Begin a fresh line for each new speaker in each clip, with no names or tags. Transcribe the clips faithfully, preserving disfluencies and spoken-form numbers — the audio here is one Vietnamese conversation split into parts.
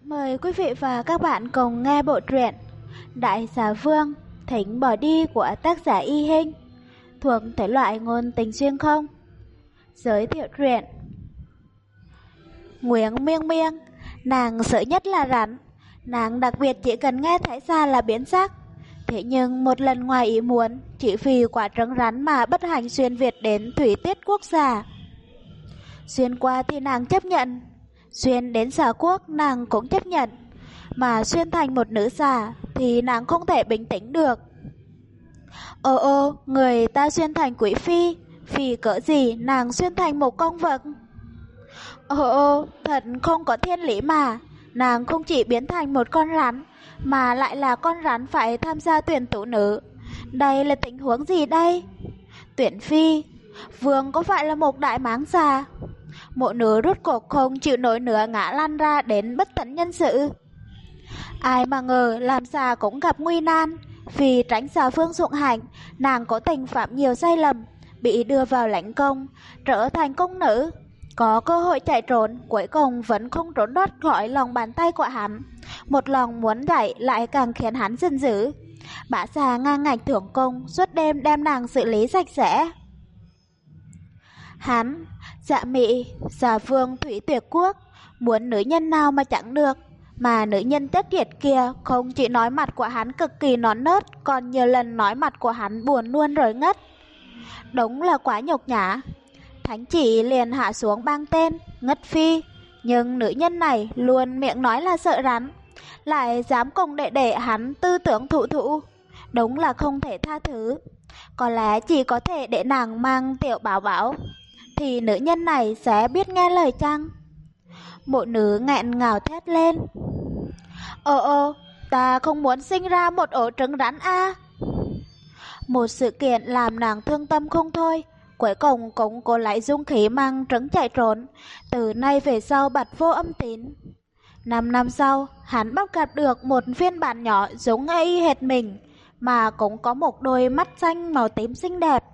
Mời quý vị và các bạn cùng nghe bộ truyện Đại xà vương thỉnh bỏ đi của tác giả Y Hinh, thuộc thể loại ngôn tình xuyên không. Giới thiệu truyện. Nguyễn Miêng Miêng, nàng sợ nhất là rắn. Nàng đặc biệt chỉ cần nghe thấy xa là biến sắc. Thế nhưng một lần ngoài ý muốn, chỉ vì quả trứng rắn mà bất hạnh xuyên Việt đến thủy tiết quốc gia. Xuyên qua thì nàng chấp nhận, xuyên đến xà quốc nàng cũng chấp nhận, mà xuyên thành một nữ xà thì nàng không thể bình tĩnh được. Ô ô, người ta xuyên thành quỷ phi, vì cỡ gì nàng xuyên thành một con vật? Ô ô, thật không có thiên lý mà, nàng không chỉ biến thành một con rắn, mà lại là con rắn phải tham gia tuyển tú nữ. Đây là tình huống gì đây? Tuyển phi, vương có phải là một đại mãng xà? Mộ nữ rốt cuộc không chịu nổi nữa ngã lăn ra đến bất tận nhân sự. Ai mà ngờ làm xà cũng gặp nguy nan. Vì tránh xà phương dụng hành, nàng cố tình phạm nhiều sai lầm, bị đưa vào lãnh cung, trở thành cung nữ. Có cơ hội chạy trốn, cuối cùng vẫn không trốn thoát khỏi lòng bàn tay của hắn. Một lòng muốn chạy lại càng khiến hắn giận dữ. Bả xà ngang ngạch thưởng cung, suốt đêm đem nàng xử lý sạch sẽ. Hắn, dạ mị, xà vương thủy tuyệt quốc, muốn nữ nhân nào mà chẳng được. Mà nữ nhân chất tiệt kia không chỉ nói mặt của hắn cực kỳ nón nớt, còn nhiều lần nói mặt của hắn buồn luôn rồi ngất. Đúng là quá nhục nhã. Thánh chỉ liền hạ xuống bang tên, ngất phi. Nhưng nữ nhân này luôn miệng nói là sợ rắn, lại dám cùng đệ đệ hắn tư tưởng thụ thụ. Đúng là không thể tha thứ. Có lẽ chỉ có thể để nàng mang tiểu bảo bảo, thì nữ nhân này sẽ biết nghe lời chăng? Mộ nữ nghẹn ngào thét lên. Ồ ồ, ta không muốn sinh ra một ổ trứng rắn a. Một sự kiện làm nàng thương tâm không thôi. Cuối cùng cũng cô lại dung khí mang trứng chạy trốn. Từ nay về sau bật vô âm tín. Năm năm sau, hắn bắt gặp được một phiên bản nhỏ giống y hệt mình, mà cũng có một đôi mắt xanh màu tím xinh đẹp.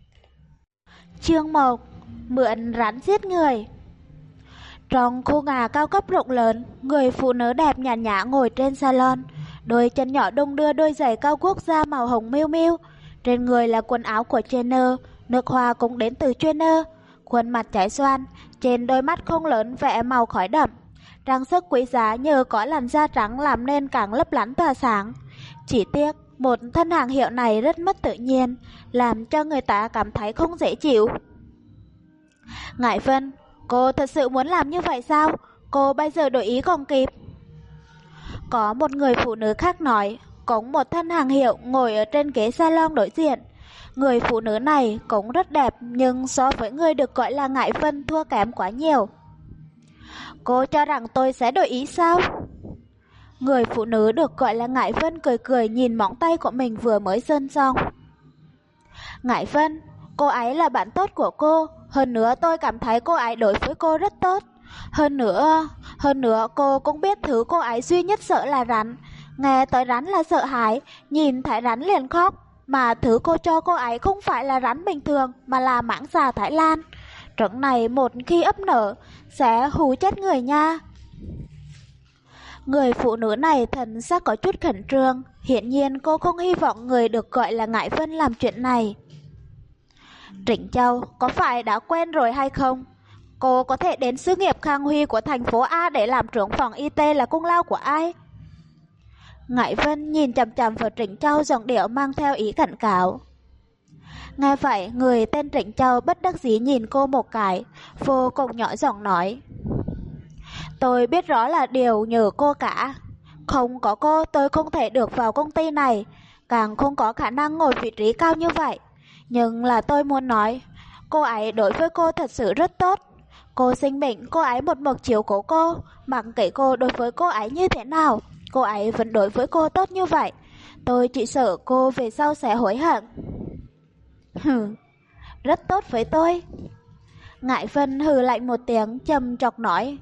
Chương một. Mượn rắn giết người. Trong khu nhà cao cấp rộng lớn, người phụ nữ đẹp nhàn nhã ngồi trên salon, đôi chân nhỏ đung đưa đôi giày cao quốc gia màu hồng miu miu. Trên người là quần áo của trainer, nước hoa cũng đến từ trainer. Khuôn mặt trái xoan, trên đôi mắt không lớn vẽ màu khói đậm. Trang sức quý giá nhờ có làn da trắng làm nên càng lấp lánh tỏa sáng. Chỉ tiếc, một thân hàng hiệu này rất mất tự nhiên, làm cho người ta cảm thấy không dễ chịu. Ngải Vân, cô thật sự muốn làm như vậy sao? Cô bây giờ đổi ý còn kịp. Có một người phụ nữ khác nói, cũng một thân hàng hiệu ngồi ở trên ghế salon đối diện. Người phụ nữ này cũng rất đẹp, nhưng so với người được gọi là Ngải Vân thua kém quá nhiều. Cô cho rằng tôi sẽ đổi ý sao? Người phụ nữ được gọi là Ngải Vân cười cười nhìn móng tay của mình vừa mới sơn xong. Ngải Vân, cô ấy là bạn tốt của cô. Hơn nữa tôi cảm thấy cô ấy đối với cô rất tốt. Hơn nữa, hơn nữa cô cũng biết thứ cô ấy duy nhất sợ là rắn. Nghe tới rắn là sợ hãi, nhìn thấy rắn liền khóc. Mà thứ cô cho cô ấy không phải là rắn bình thường, mà là mãng xà Thái Lan. Trứng này một khi ấp nở sẽ hù chết người nha. Người phụ nữ này thần sắc có chút khẩn trương. Hiển nhiên cô không hy vọng người được gọi là Ngải Vân làm chuyện này. Trịnh Châu, có phải đã quen rồi hay không? Cô có thể đến xí nghiệp Khang Huy của thành phố A để làm trưởng phòng y tế là công lao của ai? Ngải Vân nhìn chằm chằm vào Trịnh Châu, giọng điệu mang theo ý cảnh cáo. Nghe vậy, người tên Trịnh Châu bất đắc dĩ nhìn cô một cái, vô cùng nhỏ giọng nói. Tôi biết rõ là điều nhờ cô cả. Không có cô tôi không thể được vào công ty này, càng không có khả năng ngồi vị trí cao như vậy. Nhưng là tôi muốn nói, cô ấy đối với cô thật sự rất tốt. Cô sinh bệnh, cô ấy một mực chiếu cố cô. Mặc kệ cô đối với cô ấy như thế nào, cô ấy vẫn đối với cô tốt như vậy. Tôi chỉ sợ cô về sau sẽ hối hận. Hừ, rất tốt với tôi. Ngải Vân hừ lạnh một tiếng trầm trọc nói.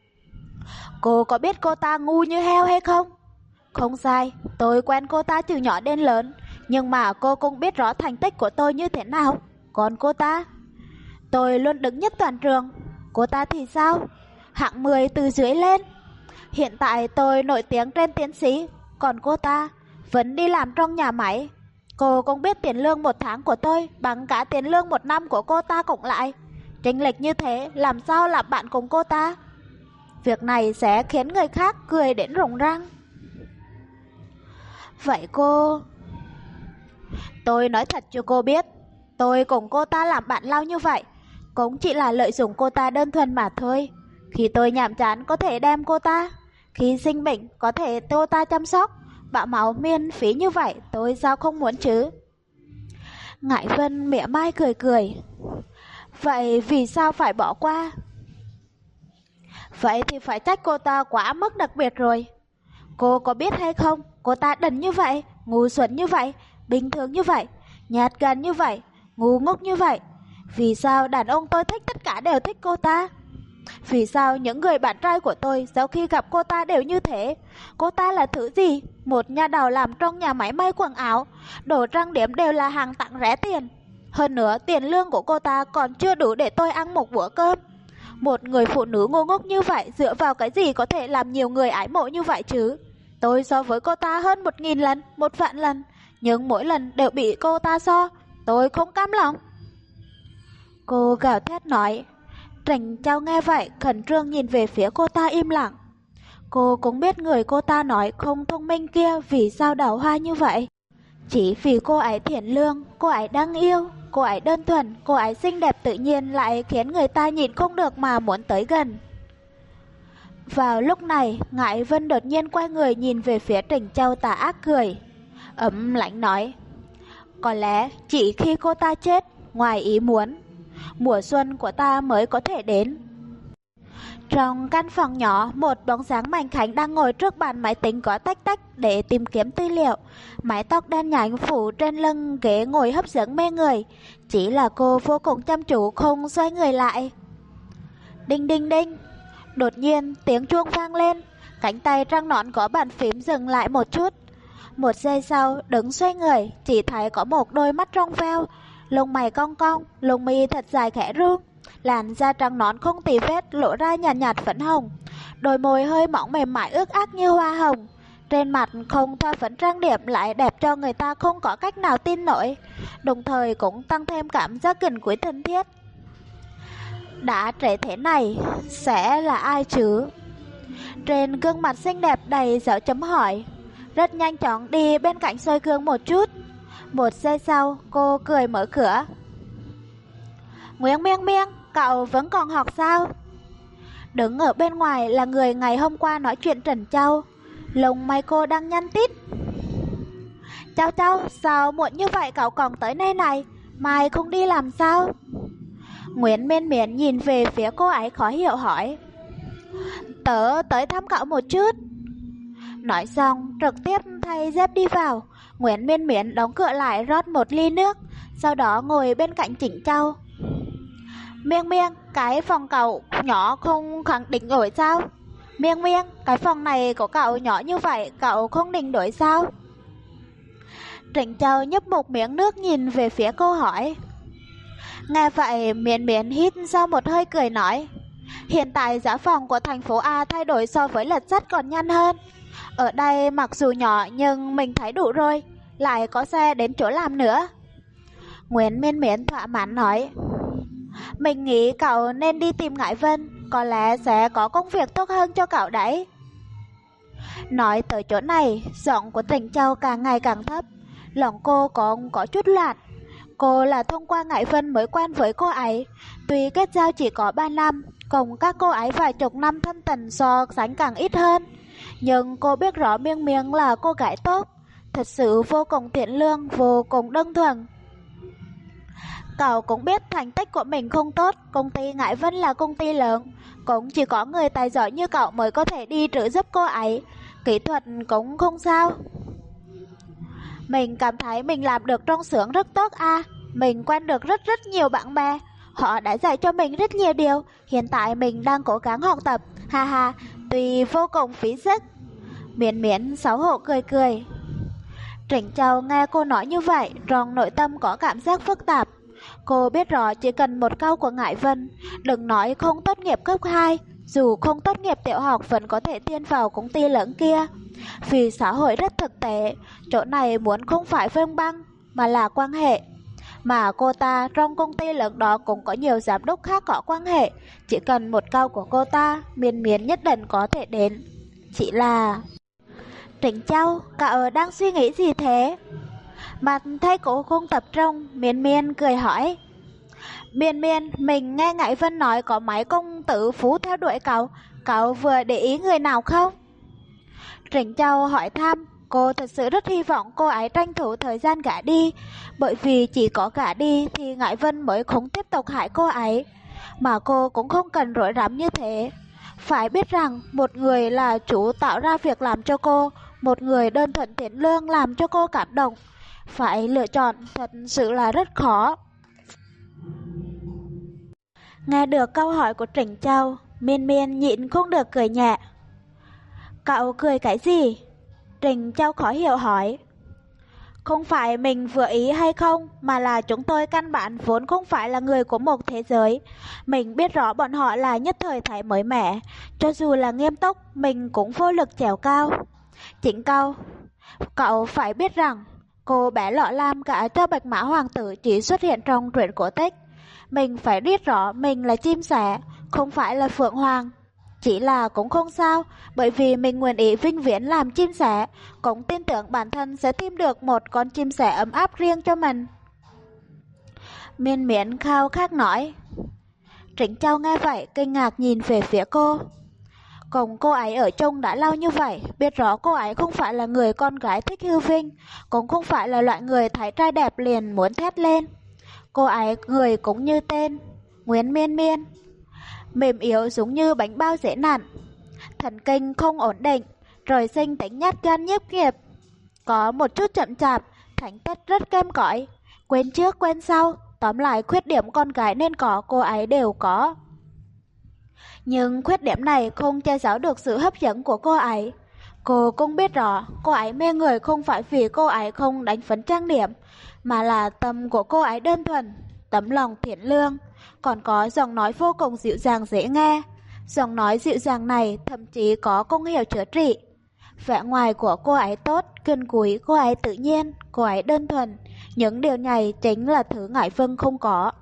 Cô có biết cô ta ngu như heo hay không? Không sai, tôi quen cô ta từ nhỏ đến lớn. Nhưng mà cô cũng biết rõ thành tích của tôi như thế nào. Còn cô ta, tôi luôn đứng nhất toàn trường. Cô ta thì sao? Hạng mười từ dưới lên. Hiện tại tôi nổi tiếng trên tiến sĩ, còn cô ta vẫn đi làm trong nhà máy. Cô cũng biết tiền lương một tháng của tôi bằng cả tiền lương một năm của cô ta cộng lại. Chênh lệch như thế làm sao làm bạn cùng cô ta? Việc này sẽ khiến người khác cười đến rụng răng. Vậy cô... Tôi nói thật cho cô biết, tôi cùng cô ta làm bạn lâu như vậy cũng chỉ là lợi dụng cô ta đơn thuần mà thôi. Khi tôi nhàm chán có thể đem cô ta, khi sinh bệnh có thể cô ta chăm sóc, bảo máu miễn phí như vậy tôi sao không muốn chứ? Ngải Vân mỉa mai cười cười. Vậy vì sao phải bỏ qua? Vậy thì phải trách cô ta quá mức đặc biệt rồi. Cô có biết hay không, cô ta đần như vậy, ngu xuẩn như vậy, bình thường như vậy, nhát gan như vậy, ngu ngốc như vậy. Vì sao đàn ông tôi thích tất cả đều thích cô ta? Vì sao những người bạn trai của tôi sau khi gặp cô ta đều như thế? Cô ta là thứ gì? Một nhà đào làm trong nhà máy may quần áo, đồ trang điểm đều là hàng tặng rẻ tiền. Hơn nữa tiền lương của cô ta còn chưa đủ để tôi ăn một bữa cơm. Một người phụ nữ ngu ngốc như vậy dựa vào cái gì có thể làm nhiều người ái mộ như vậy chứ? Tôi so với cô ta hơn một nghìn lần, một vạn lần, nhưng mỗi lần đều bị cô ta so. Tôi không cam lòng. Cô gào thét nói. Trịnh Châu nghe vậy khẩn trương nhìn về phía cô ta im lặng. Cô cũng biết người cô ta nói không thông minh kia vì sao đào hoa như vậy. Chỉ vì cô ấy thiện lương, cô ấy đáng yêu, cô ấy đơn thuần, cô ấy xinh đẹp tự nhiên lại khiến người ta nhìn không được mà muốn tới gần. Vào lúc này, Ngải Vân đột nhiên quay người nhìn về phía Trịnh Châu tà ác cười. Ấm lãnh nói, có lẽ chỉ khi cô ta chết, ngoài ý muốn, mùa xuân của ta mới có thể đến. Trong căn phòng nhỏ, một bóng dáng mảnh khảnh đang ngồi trước bàn máy tính có tách tách để tìm kiếm tư liệu. Mái tóc đen nhánh phủ trên lưng ghế ngồi hấp dẫn mê người. Chỉ là cô vô cùng chăm chú không xoay người lại. Đinh đinh đinh. Đột nhiên tiếng chuông vang lên. Cánh tay trăng nõn có bàn phím dừng lại một chút. Một giây sau đứng xoay người, chỉ thấy có một đôi mắt trong veo, lông mày cong cong, lông mi thật dài khẽ run, làn da trắng nõn không tì vết lộ ra nhàn nhạt, nhạt phấn hồng, đôi môi hơi mỏng mềm mại ướt át như hoa hồng, trên mặt không thoa phấn trang điểm lại đẹp cho người ta không có cách nào tin nổi, đồng thời cũng tăng thêm cảm giác gần gũi thân thiết. Đã trễ thế này sẽ là ai chứ? Trên gương mặt xinh đẹp đầy dấu chấm hỏi. Rất nhanh chóng đi bên cạnh soi gương một chút. Một giây sau cô cười mở cửa. Nguyễn Miên Miên, cậu vẫn còn học sao? Đứng ở bên ngoài là người ngày hôm qua nói chuyện Trần Châu. Lông mày cô đang nhăn tít. Châu Châu, sao muộn như vậy cậu còn tới nơi này? Mai không đi làm sao? Nguyễn Miên Miên nhìn về phía cô ấy khó hiểu hỏi. Tớ tới thăm cậu một chút. Nói xong trực tiếp thay dép đi vào. Nguyễn Miên Miên đóng cửa lại rót một ly nước, sau đó ngồi bên cạnh Trịnh Châu. Miên Miên, cái phòng cậu nhỏ không khẳng định đổi sao? Miên Miên, cái phòng này của cậu nhỏ như vậy, cậu không định đổi sao? Trịnh Châu nhấp một miếng nước nhìn về phía cô hỏi. Nghe vậy Miên Miên hít sau một hơi cười nói. Hiện tại giá phòng của thành phố A thay đổi so với lật sắt còn nhanh hơn. Ở đây mặc dù nhỏ nhưng mình thấy đủ rồi, lại có xe đến chỗ làm nữa. Nguyễn Miên Miên thỏa mãn nói. Mình nghĩ cậu nên đi tìm Ngải Vân, có lẽ sẽ có công việc tốt hơn cho cậu đấy. Nói tới chỗ này, giọng của Trịnh Châu càng ngày càng thấp, lòng cô còn có chút loạn. Cô là thông qua Ngải Vân mới quen với cô ấy, tuy kết giao chỉ có ba năm, cùng các cô ấy vài chục năm thân tình so sánh càng ít hơn. Nhưng cô biết rõ Miên Miên là cô gái tốt, thật sự vô cùng thiện lương, vô cùng đơn thuần. Cậu cũng biết thành tích của mình không tốt, công ty Ngải Vân là công ty lớn, cũng chỉ có người tài giỏi như cậu mới có thể đi trợ giúp cô ấy, kỹ thuật cũng không sao. Mình cảm thấy mình làm được trong xưởng rất tốt à, mình quen được rất rất nhiều bạn bè, họ đã dạy cho mình rất nhiều điều, hiện tại mình đang cố gắng học tập, ha ha, tuy vô cùng phí sức. Miễn miễn xấu hổ cười cười. Trịnh Châu nghe cô nói như vậy, trong nội tâm có cảm giác phức tạp. Cô biết rõ chỉ cần một câu của Ngải Vân, đừng nói không tốt nghiệp cấp hai, dù không tốt nghiệp tiểu học vẫn có thể tiến vào công ty lớn kia. Vì xã hội rất thực tế, chỗ này muốn không phải vinh băng mà là quan hệ. Mà cô ta trong công ty lớn đó cũng có nhiều giám đốc khác có quan hệ. Chỉ cần một câu của cô ta, Miên Miên nhất định có thể đến. Chỉ là... Trịnh Châu, cậu đang suy nghĩ gì thế? Mặt thấy cô không tập trung, Miên Miên cười hỏi. Miên Miên, mình nghe Ngải Vân nói có mấy công tử phú theo đuổi cậu. Cậu vừa để ý người nào không? Trịnh Châu hỏi thăm. Cô thật sự rất hy vọng cô ấy tranh thủ thời gian gả đi, bởi vì chỉ có gả đi thì Ngải Vân mới không tiếp tục hại cô ấy. Mà cô cũng không cần rối rắm như thế. Phải biết rằng một người là chủ tạo ra việc làm cho cô, một người đơn thuần thiện lương làm cho cô cảm động. Phải lựa chọn thật sự là rất khó. Nghe được câu hỏi của Trịnh Châu, Miên Miên nhịn không được cười nhẹ. Cậu cười cái gì? Trịnh Châu khó hiểu hỏi. Không phải mình vừa ý hay không, mà là chúng tôi căn bản vốn không phải là người của một thế giới. Mình biết rõ bọn họ là nhất thời thái mới mẻ, cho dù là nghiêm túc, mình cũng vô lực trèo cao. Trịnh Cao, cậu phải biết rằng, cô bé Lọ Lam gả cho Bạch Mã Hoàng tử chỉ xuất hiện trong truyện cổ tích. Mình phải biết rõ mình là chim sẻ, không phải là phượng hoàng. Chỉ là cũng không sao, bởi vì mình nguyện ý vinh viễn làm chim sẻ, cũng tin tưởng bản thân sẽ tìm được một con chim sẻ ấm áp riêng cho mình. Miên Miên khao khát nói. Trịnh Châu nghe vậy kinh ngạc nhìn về phía cô. Cùng cô ấy ở chung đã lâu như vậy, biết rõ cô ấy không phải là người con gái thích hư vinh, cũng không phải là loại người thấy trai đẹp liền muốn thét lên. Cô ấy người cũng như tên, Nguyễn Miên Miên. Mềm yếu giống như bánh bao dễ nặn, thần kinh không ổn định, trời sinh tính nhát gan nhiếp nghiệp, có một chút chậm chạp, thành tích rất kém cỏi, quên trước quên sau, tóm lại khuyết điểm con gái nên có cô ấy đều có. Nhưng khuyết điểm này không che giấu được sự hấp dẫn của cô ấy. Cô cũng biết rõ cô ấy mê người không phải vì cô ấy không đánh phấn trang điểm, mà là tâm của cô ấy đơn thuần, tấm lòng thiện lương, còn có giọng nói vô cùng dịu dàng dễ nghe. Giọng nói dịu dàng này thậm chí có công hiệu chữa trị. Vẻ ngoài của cô ấy tốt, gần gũi, cô ấy tự nhiên, cô ấy đơn thuần. Những điều này chính là thứ Ngải Vân không có.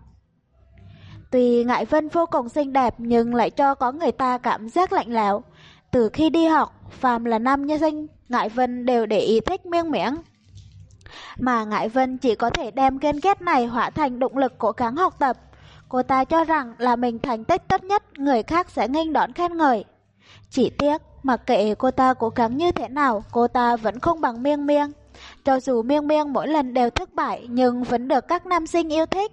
Tuy Ngải Vân vô cùng xinh đẹp nhưng lại cho có người ta cảm giác lạnh lẽo. Từ khi đi học, phàm là nam nhân sinh, Ngải Vân đều để ý thích miêng miệng. Mà Ngải Vân chỉ có thể đem ghen ghét này hóa thành động lực cố gắng học tập. Cô ta cho rằng là mình thành tích tốt nhất, người khác sẽ nghênh đón khen ngợi. Chỉ tiếc, mặc kệ cô ta cố gắng như thế nào, cô ta vẫn không bằng Miêng Miêng. Cho dù Miêng Miêng mỗi lần đều thất bại, nhưng vẫn được các nam sinh yêu thích.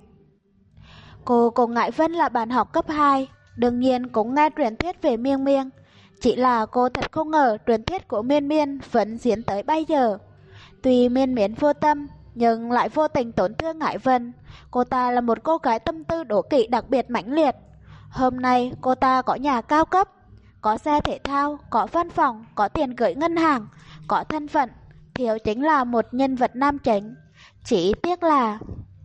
Cô cùng Ngải Vân là bạn học cấp hai, đương nhiên cũng nghe truyền thuyết về Miêng Miêng. Chỉ là cô thật không ngờ truyền thuyết của Miên Miên vẫn diễn tới bây giờ. Tuy Miên Miên vô tâm, nhưng lại vô tình tổn thương Ngải Vân. Cô ta là một cô gái tâm tư đố kỵ đặc biệt mãnh liệt. Hôm nay cô ta có nhà cao cấp, có xe thể thao, có văn phòng, có tiền gửi ngân hàng, có thân phận, thiếu chính là một nhân vật nam chính. Chỉ tiếc là...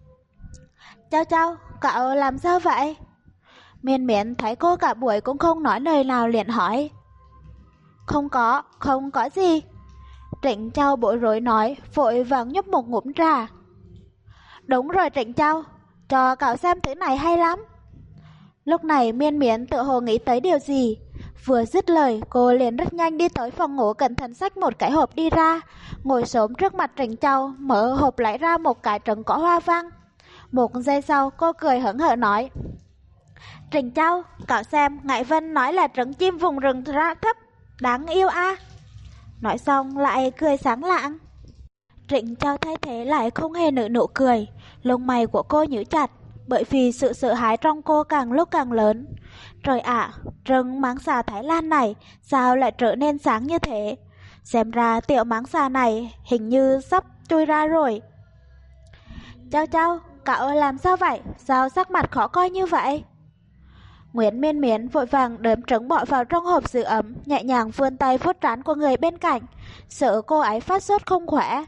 Châu Châu, cậu làm sao vậy? Miên Miên thấy cô cả buổi cũng không nói lời nào liền hỏi. Không có, không có gì. Trịnh Châu bối rối nói, vội vàng nhấp một ngụm trà. Đúng rồi Trịnh Châu, cho cậu xem thứ này hay lắm. Lúc này Miên Miên tự hồ nghĩ tới điều gì. Vừa dứt lời, cô liền rất nhanh đi tới phòng ngủ cẩn thận xách một cái hộp đi ra, ngồi xổm trước mặt Trịnh Châu, mở hộp lấy ra một cái trứng có hoa văn. Một giây sau, cô cười hớn hở nói. Trịnh Châu, cậu xem, Ngải Vân nói là trứng chim vùng rừng ra thấp, đáng yêu a. À? Nói xong lại cười sáng lạng. Trịnh Châu thay thế lại không hề nở nụ cười, lông mày của cô nhíu chặt, bởi vì sự sợ hãi trong cô càng lúc càng lớn. Trời ạ, à, trứng máng xà Thái Lan này sao lại trở nên sáng như thế? Xem ra tiểu máng xà này hình như sắp chui ra rồi. Châu Châu, cậu làm sao vậy? Sao sắc mặt khó coi như vậy? Nguyễn Miên Miên vội vàng đếm trứng bỏ vào trong hộp giữ ấm, nhẹ nhàng vươn tay vuốt trán của người bên cạnh, sợ cô ấy phát sốt không khỏe.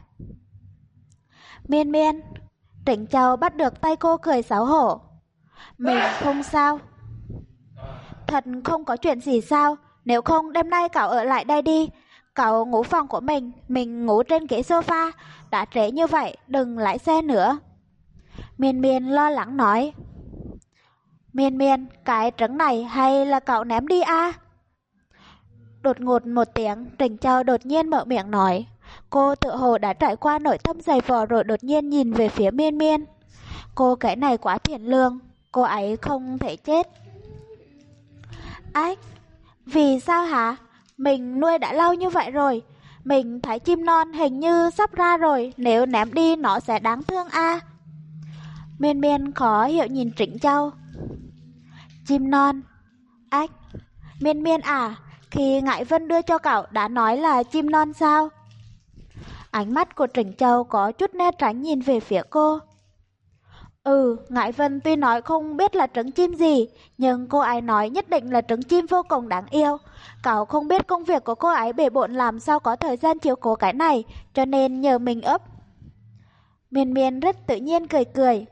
Miên Miên, Trịnh Châu bắt được tay cô cười xấu hổ. Mình không sao. thật không có chuyện gì sao? Nếu không đêm nay cậu ở lại đây đi. Cậu ngủ phòng của mình, mình ngủ trên ghế sofa. Đã trễ như vậy, đừng lái xe nữa. Miên Miên lo lắng nói. Miên Miên, cái trứng này hay là cậu ném đi à? Đột ngột một tiếng, Trịnh Châu đột nhiên mở miệng nói. Cô tự hồ đã trải qua nội tâm dày vò rồi đột nhiên nhìn về phía Miên Miên. Cô cái này quá thiện lương, cô ấy không thể chết. Ách, vì sao hả? Mình nuôi đã lâu như vậy rồi. Mình thấy chim non hình như sắp ra rồi, nếu ném đi nó sẽ đáng thương à? Miên Miên khó hiểu nhìn Trịnh Châu. Chim non? Ách, Miên Miên à, khi Ngải Vân đưa cho cậu đã nói là chim non sao? Ánh mắt của Trịnh Châu có chút né tránh nhìn về phía cô. Ừ, Ngải Vân tuy nói không biết là trứng chim gì, nhưng cô ấy nói nhất định là trứng chim vô cùng đáng yêu. Cậu không biết công việc của cô ấy bề bộn làm sao có thời gian chiếu cố cái này, cho nên nhờ mình ấp. Miên Miên rất tự nhiên cười cười.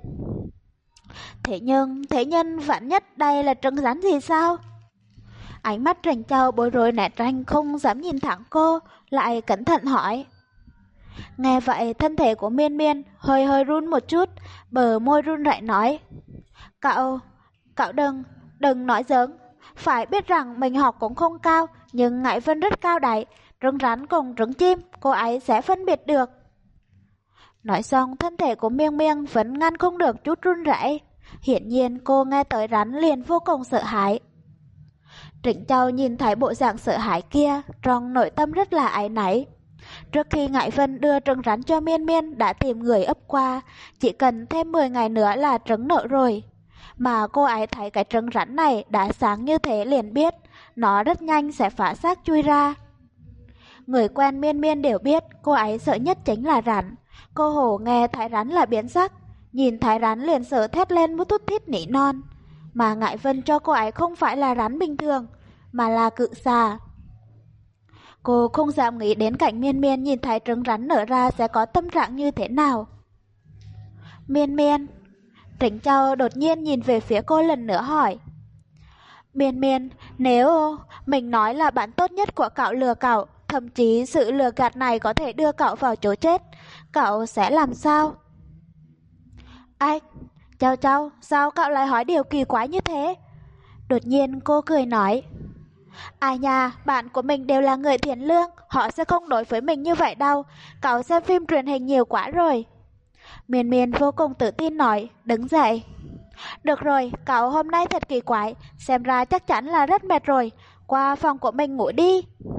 Thế nhưng, thế nhân vạn nhất đây là trứng rắn gì sao? Ánh mắt Trịnh Châu bối rối né tránh không dám nhìn thẳng cô, lại cẩn thận hỏi. Nghe vậy thân thể của Miên Miên hơi hơi run một chút, bờ môi run rẩy nói. Cậu, cậu đừng, đừng nói giỡn. Phải biết rằng mình học cũng không cao, nhưng Ngải Vân rất cao đấy. Trứng rắn cùng trứng chim, cô ấy sẽ phân biệt được. Nói xong thân thể của Miên Miên vẫn ngăn không được chút run rẩy. Hiển nhiên cô nghe tới rắn liền vô cùng sợ hãi. Trịnh Châu nhìn thấy bộ dạng sợ hãi kia, trong nội tâm rất là áy náy. Trước khi Ngải Vân đưa trứng rắn cho Miên Miên đã tìm người ấp qua, chỉ cần thêm mười ngày nữa là trứng nở rồi. Mà cô ấy thấy cái trứng rắn này đã sáng như thế liền biết, nó rất nhanh sẽ phá xác chui ra. Người quen Miên Miên đều biết cô ấy sợ nhất chính là rắn. Cô hổ nghe thấy rắn là biến sắc, nhìn thấy rắn liền sợ thét lên mút thút thít nỉ non. Mà Ngải Vân cho cô ấy không phải là rắn bình thường, mà là cự xà. Cô không dám nghĩ đến cảnh Miên Miên nhìn thấy trứng rắn nở ra sẽ có tâm trạng như thế nào. Miên Miên, Trịnh Châu đột nhiên nhìn về phía cô lần nữa hỏi. Miên Miên, nếu mình nói là bạn tốt nhất của cậu lừa cậu, thậm chí sự lừa gạt này có thể đưa cậu vào chỗ chết, cậu sẽ làm sao? Ách, Châu Châu, sao cậu lại hỏi điều kỳ quái như thế? Đột nhiên cô cười nói. Ai nha, bạn của mình đều là người thiện lương, họ sẽ không đối với mình như vậy đâu, cậu xem phim truyền hình nhiều quá rồi. Miên Miên vô cùng tự tin nói, đứng dậy. Được rồi, cậu hôm nay thật kỳ quái, xem ra chắc chắn là rất mệt rồi, qua phòng của mình ngủ đi.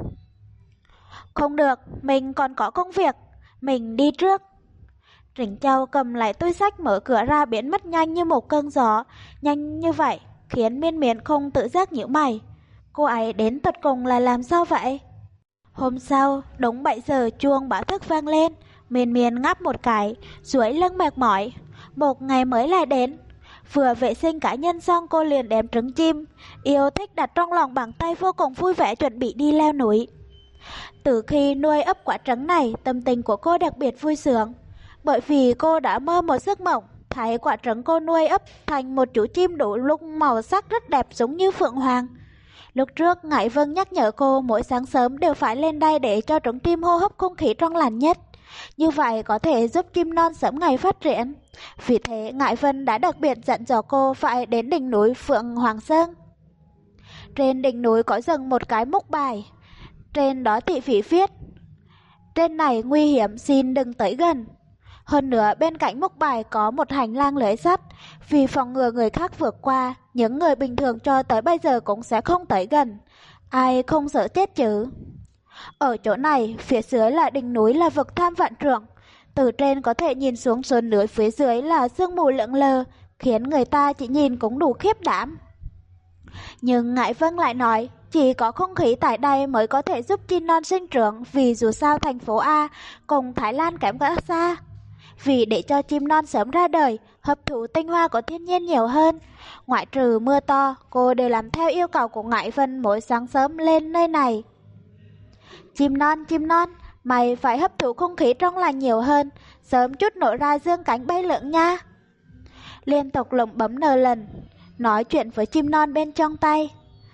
Không được, mình còn có công việc, mình đi trước. Trịnh Châu cầm lại túi xách mở cửa ra biến mất nhanh như một cơn gió, nhanh như vậy khiến Miên Miên không tự giác nhíu mày. Cô ấy đến tận cùng là làm sao vậy? Hôm sau, đúng bảy giờ chuông báo thức vang lên, Miên Miên ngáp một cái, duỗi lưng mệt mỏi. Một ngày mới lại đến. Vừa vệ sinh cá nhân xong cô liền đem trứng chim yêu thích đặt trong lòng bàn tay, vô cùng vui vẻ chuẩn bị đi leo núi. Từ khi nuôi ấp quả trứng này, tâm tình của cô đặc biệt vui sướng. Bởi vì cô đã mơ một giấc mộng, thấy quả trứng cô nuôi ấp thành một chú chim đủ lung màu sắc rất đẹp giống như phượng hoàng. Lúc trước Ngải Vân nhắc nhở cô mỗi sáng sớm đều phải lên đây để cho trứng chim hô hấp không khí trong lành nhất. Như vậy có thể giúp chim non sớm ngày phát triển. Vì thế Ngải Vân đã đặc biệt dặn dò cô phải đến đỉnh núi Phượng Hoàng Sơn. Trên đỉnh núi có dừng một cái mốc bài. Trên đó thị phỉ viết: trên này nguy hiểm, xin đừng tới gần. Hơn nữa bên cạnh mốc bài có một hành lang lưới sắt, vì phòng ngừa người khác vượt qua, những người bình thường cho tới bây giờ cũng sẽ không tới gần. Ai không sợ chết chứ? Ở chỗ này, phía dưới là đỉnh núi là vực thăm vạn trượng. Từ trên có thể nhìn xuống sườn núi phía dưới là sương mù lững lờ, khiến người ta chỉ nhìn cũng đủ khiếp đảm. Nhưng Ngải Vân lại nói, chỉ có không khí tại đây mới có thể giúp chim non sinh trưởng, vì dù sao thành phố A cùng Thái Lan kém quá xa. Vì để cho chim non sớm ra đời, hấp thụ tinh hoa của thiên nhiên nhiều hơn. Ngoại trừ mưa to, cô đều làm theo yêu cầu của Ngải Vân mỗi sáng sớm lên nơi này. Chim non, chim non, mày phải hấp thụ không khí trong lành nhiều hơn, sớm chút nổi ra dương cánh bay lượn nha. Liên tục lẩm bẩm nờ lần, nói chuyện với chim non bên trong tay.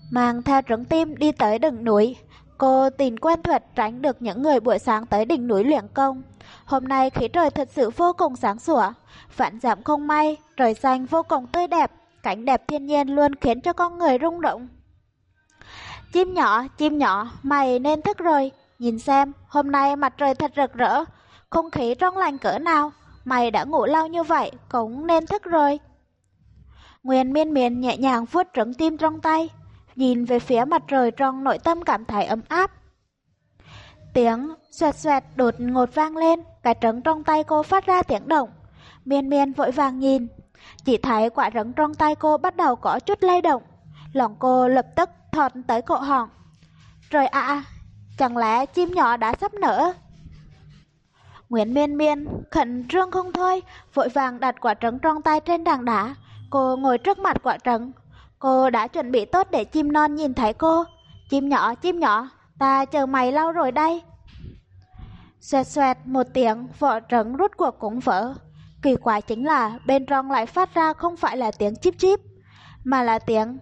mang theo trứng tim đi tới đỉnh núi. Cô tìm quen thuật tránh được những người buổi sáng tới đỉnh núi luyện công. Hôm nay khí trời thật sự vô cùng sáng sủa, vạn dặm không mây, trời xanh vô cùng tươi đẹp, cảnh đẹp thiên nhiên luôn khiến cho con người rung động. Chim nhỏ, chim nhỏ, mày nên thức rồi, nhìn xem, hôm nay mặt trời thật rực rỡ, không khí trong lành cỡ nào, mày đã ngủ lâu như vậy, cũng nên thức rồi. Nguyên Miên Miên nhẹ nhàng vuốt trứng tim trong tay, nhìn về phía mặt trời trong nội tâm cảm thấy ấm áp. Tiếng xoẹt xoẹt đột ngột vang lên, cái trứng trong tay cô phát ra tiếng động. Miên Miên vội vàng nhìn, chỉ thấy quả trứng trong tay cô bắt đầu có chút lay động. Lòng cô lập tức thọt tới cổ họng. Trời ạ, chẳng lẽ chim nhỏ đã sắp nở? Nguyễn Miên Miên khẩn trương không thôi, vội vàng đặt quả trứng trong tay trên đàn đá. Cô ngồi trước mặt quả trứng. Cô đã chuẩn bị tốt để chim non nhìn thấy cô. Chim nhỏ, chim nhỏ, ta chờ mày lâu rồi đây. Xoẹt xoẹt một tiếng, vỏ trứng rút cuộc cũng vỡ. Kỳ quái chính là bên trong lại phát ra không phải là tiếng chip chip, mà là tiếng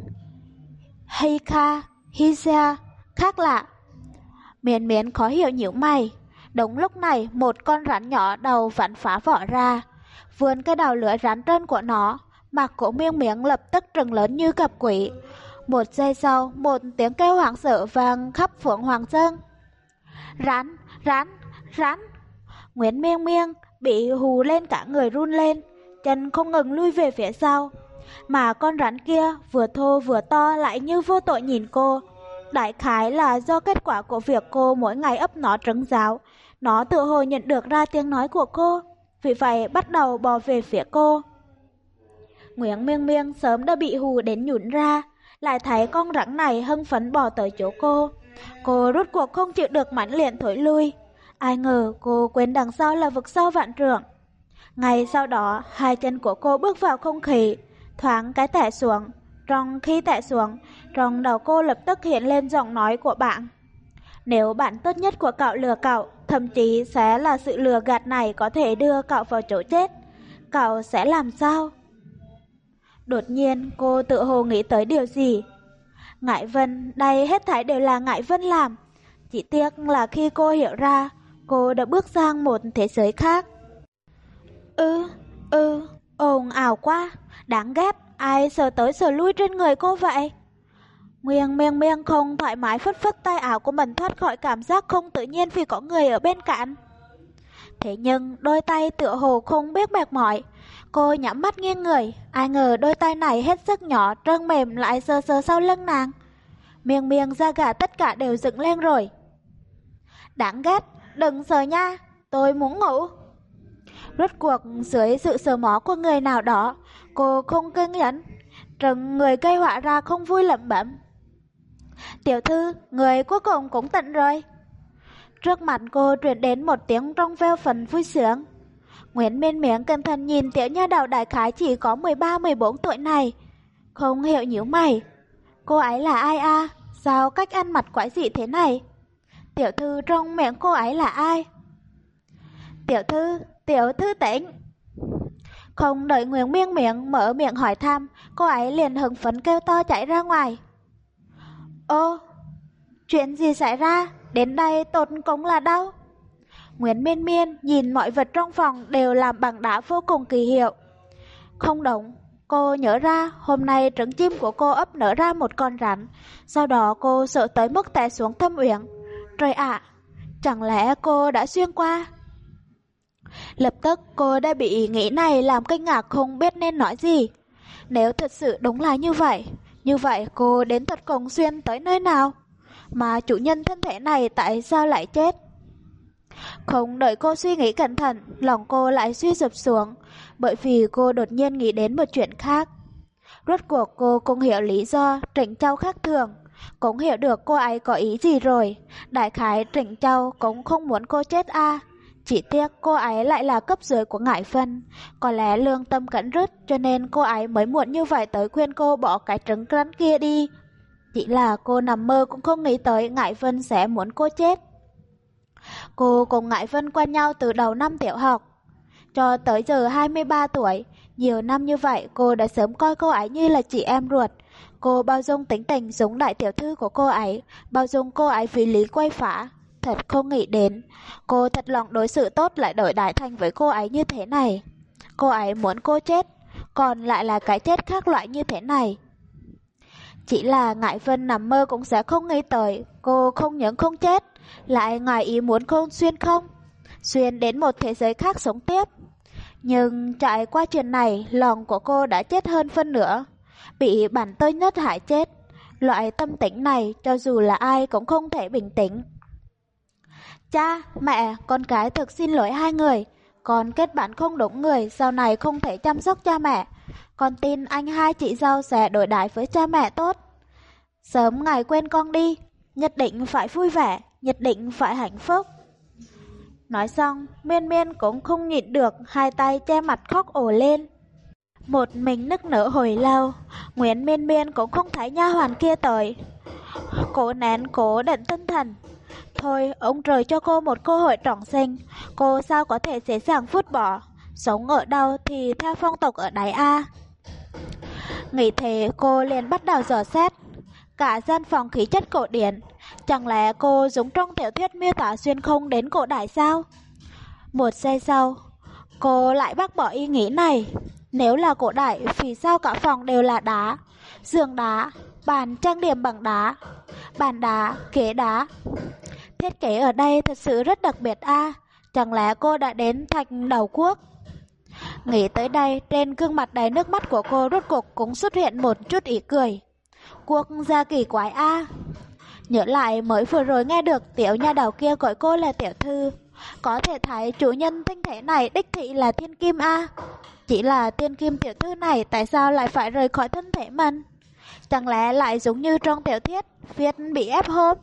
Heika, Hisa, khác lạ. Miên Miên khó hiểu nhíu mày. Đúng lúc này một con rắn nhỏ đầu vặn phá vỏ ra, vươn cái đầu lưỡi rắn trơn của nó. Mặt của Miên Miên lập tức trừng lớn như gặp quỷ. Một giây sau, một tiếng kêu hoảng sợ vang khắp Phượng Hoàng Sơn. Rắn, rắn, rắn. Nguyễn Miên Miên bị hù lên cả người run lên, chân không ngừng lui về phía sau. Mà con rắn kia vừa thô vừa to lại như vô tội nhìn cô. Đại khái là do kết quả của việc cô mỗi ngày ấp nó trứng giáo. Nó tự hồ nhận được ra tiếng nói của cô, vì vậy bắt đầu bò về phía cô. Nguyễn Miên Miên sớm đã bị hù đến nhũn ra, lại thấy con rắn này hưng phấn bò tới chỗ cô. Cô rút cuộc không chịu được mãnh liệt thối lui. Ai ngờ cô quên đằng sau là vực sâu vạn trượng. Ngay sau đó, hai chân của cô bước vào không khí, thoáng cái tẻ xuống. Trong khi tẻ xuống, trong đầu cô lập tức hiện lên giọng nói của bạn. Nếu bạn tốt nhất của cậu lừa cậu, thậm chí sẽ là sự lừa gạt này có thể đưa cậu vào chỗ chết, cậu sẽ làm sao? Đột nhiên cô tự hồ nghĩ tới điều gì. Ngải Vân, đây hết thảy đều là Ngải Vân làm. Chỉ tiếc là khi cô hiểu ra, cô đã bước sang một thế giới khác. Ừ, ừ, ồn ào quá, đáng ghét, ai sờ tới sờ lui trên người cô vậy? Nguyên Miên Miên không thoải mái phất phất tay áo của mình thoát khỏi cảm giác không tự nhiên vì có người ở bên cạnh. Thế nhưng đôi tay tựa hồ không biết mệt mỏi. Cô nhắm mắt nghiêng người, ai ngờ đôi tay này hết sức nhỏ, trơn mềm lại sờ sờ sau lưng nàng. Miên Miên da gà tất cả đều dựng lên rồi. Đáng ghét, đừng sờ nha, tôi muốn ngủ. Rốt cuộc dưới sự sờ mó của người nào đó, cô không kiên nhẫn, trừng người gây họa ra không vui lẩm bẩm. Tiểu thư, người cuối cùng cũng tỉnh rồi. Trước mặt cô truyền đến một tiếng trong veo phần vui sướng. Nguyễn Miên Miên cẩn thận nhìn tiểu nha đầu đại khái chỉ có mười ba mười bốn tuổi này, không hiểu nhíu mày. Cô ấy là ai a? À? Sao cách ăn mặc quái dị thế này? Tiểu thư trong miệng cô ấy là ai? Tiểu thư, tiểu thư tỉnh. Không đợi Nguyễn Miên Miên mở miệng hỏi thăm, cô ấy liền hưng phấn kêu to chạy ra ngoài. Ô, chuyện gì xảy ra? Đến đây tột cùng là đâu? Nguyễn Miên Miên nhìn mọi vật trong phòng đều làm bằng đá vô cùng kỳ hiệu. Không đúng, cô nhớ ra hôm nay trứng chim của cô ấp nở ra một con rắn. Sau đó cô sợ tới mức té xuống thâm uyển. Trời ạ, chẳng lẽ cô đã xuyên qua? Lập tức cô đã bị ý nghĩ này làm kinh ngạc không biết nên nói gì. Nếu thật sự đúng là như vậy, như vậy cô đến thật cùng xuyên tới nơi nào? Mà chủ nhân thân thể này tại sao lại chết? Không đợi cô suy nghĩ cẩn thận, lòng cô lại suy sụp xuống, bởi vì cô đột nhiên nghĩ đến một chuyện khác. Rốt cuộc cô cũng hiểu lý do Trịnh Châu khác thường, cũng hiểu được cô ấy có ý gì rồi. Đại khái Trịnh Châu cũng không muốn cô chết a. À. Chỉ tiếc cô ấy lại là cấp dưới của Ngải Vân, có lẽ lương tâm cẩn rứt cho nên cô ấy mới muộn như vậy tới khuyên cô bỏ cái trứng rắn kia đi. Chỉ là cô nằm mơ cũng không nghĩ tới Ngải Vân sẽ muốn cô chết. Cô cùng Ngải Vân quen nhau từ đầu năm tiểu học, cho tới giờ hai mươi ba tuổi. Nhiều năm như vậy cô đã sớm coi cô ấy như là chị em ruột. Cô bao dung tính tình giống đại tiểu thư của cô ấy, bao dung cô ấy vì lý quay phá. Thật không nghĩ đến, cô thật lòng đối xử tốt lại đổi đại thành với cô ấy như thế này. Cô ấy muốn cô chết, còn lại là cái chết khác loại như thế này. Chỉ là Ngải Vân nằm mơ cũng sẽ không nghĩ tới, cô không những không chết, lại ngoài ý muốn cô xuyên không, xuyên đến một thế giới khác sống tiếp. Nhưng trải qua chuyện này, lòng của cô đã chết hơn phân nửa, bị bản tơi nhất hại chết. Loại tâm tính này cho dù là ai cũng không thể bình tĩnh. Cha, mẹ, con cái thực xin lỗi hai người. Con kết bạn không đúng người, sau này không thể chăm sóc cha mẹ. Con tin anh hai chị dâu sẽ đối đãi với cha mẹ tốt. Sớm ngày quên con đi, nhất định phải vui vẻ, nhất định phải hạnh phúc. Nói xong, Miên Miên cũng không nhịn được, hai tay che mặt khóc ồ lên. Một mình nức nở hồi lâu, Nguyễn Miên Miên cũng không thấy nha hoàn kia tới. Cố nén cố định tinh thần. Thôi, ông trời cho cô một cơ hội trọng sinh, cô sao có thể dễ dàng phút bỏ. Sống ở đâu thì theo phong tục ở đấy a. Nghĩ thế cô liền bắt đầu dò xét cả gian phòng khí chất cổ điển. Chẳng lẽ cô giống trong tiểu thuyết miêu tả xuyên không đến cổ đại sao? Một giây sau, cô lại bác bỏ ý nghĩ này. Nếu là cổ đại, vì sao cả phòng đều là đá, giường đá, bàn trang điểm bằng đá, bàn đá, ghế đá. Thiết kế ở đây thật sự rất đặc biệt a. À, chẳng lẽ cô đã đến thành đầu quốc? Nghĩ tới đây, trên gương mặt đầy nước mắt của cô rốt cuộc cũng xuất hiện một chút ý cười. Quốc gia kỳ quái a. À. Nhớ lại mới vừa rồi nghe được tiểu nha đầu kia gọi cô là tiểu thư, có thể thấy chủ nhân tinh thể này đích thị là thiên kim a. À. Chỉ là thiên kim tiểu thư này tại sao lại phải rời khỏi thân thể mình? Chẳng lẽ lại giống như trong tiểu thuyết viết bị ép hôn?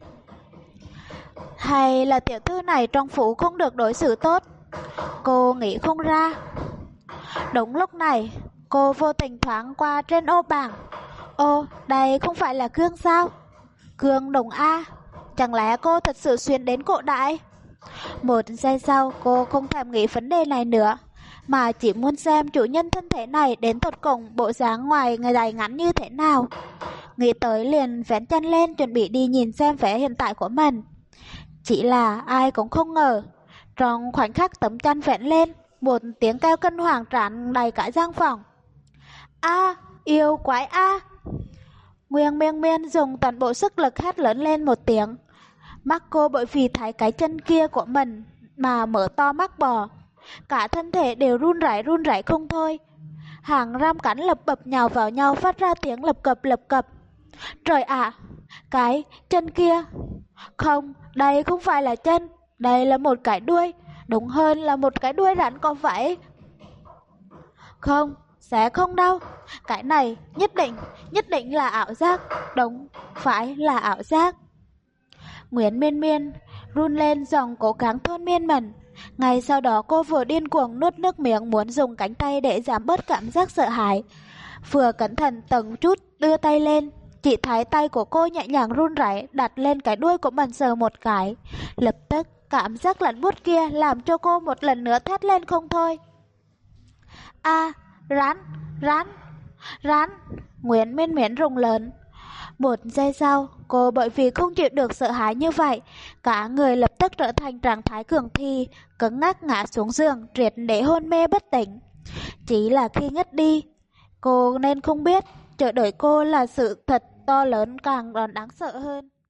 Hay là tiểu thư này trong phủ không được đối xử tốt? Cô nghĩ không ra. Đúng lúc này, cô vô tình thoáng qua trên ô bảng. Ô, đây không phải là gương sao? Gương đồng A. Chẳng lẽ cô thật sự xuyên đến cổ đại? Một giây sau, cô không thèm nghĩ vấn đề này nữa, mà chỉ muốn xem chủ nhân thân thể này đến tột cùng bộ dáng ngoài ngày dài ngắn như thế nào. Nghĩ tới liền vén chân lên chuẩn bị đi nhìn xem vẻ hiện tại của mình. Chỉ là ai cũng không ngờ, trong khoảnh khắc tấm chăn vén lên, một tiếng kêu kinh hoàng tràn đầy cả gian phòng. A, yêu quái a. Nguyên Miên Miên dùng toàn bộ sức lực hét lớn lên một tiếng. Mắt cô bởi vì thấy cái chân kia của mình mà mở to mắt bò, cả thân thể đều run rẩy run rẩy không thôi. Hàng ram cắn lập bập nhào vào nhau phát ra tiếng lập cập lập cập. Trời ạ, à, cái chân kia. Không, đây không phải là chân, đây là một cái đuôi, đúng hơn là một cái đuôi rắn có phải. Không, sẽ không đâu, cái này nhất định, nhất định là ảo giác, đúng, phải là ảo giác. Nguyễn Miên Miên run lên giọng cố gắng thôn miên mình. Ngay sau đó cô vừa điên cuồng nuốt nước miếng muốn dùng cánh tay để giảm bớt cảm giác sợ hãi. Vừa cẩn thận từng chút đưa tay lên, chỉ thấy tay của cô nhẹ nhàng run rẩy đặt lên cái đuôi của mình sờ một cái. Lập tức cảm giác lạnh buốt kia làm cho cô một lần nữa thét lên không thôi. A, à, rắn, rắn, rắn. Nguyễn Miên Miên rùng lớn. Một giây sau, cô bởi vì không chịu được sợ hãi như vậy, cả người lập tức trở thành trạng thái cường thi, cứng ngắc ngã xuống giường, triệt để hôn mê bất tỉnh. Chỉ là khi ngất đi, cô nên không biết, chờ đợi cô là sự thật to lớn càng còn đáng sợ hơn.